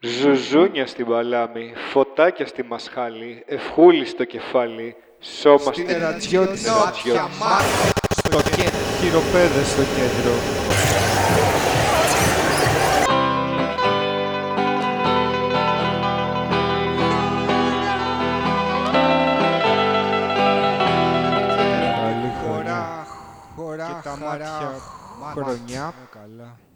Ζουζούνια στην παλάμη, φωτάκια στη μασχάλη, ευχούλη στο κεφάλι, σώμα στην Ερατζιώτη, ερατζιώτη. στο κέντρο, χειροπέδες στο κέντρο. Καλή χρονιά. Και τα μάτια χρονιά. Καλά.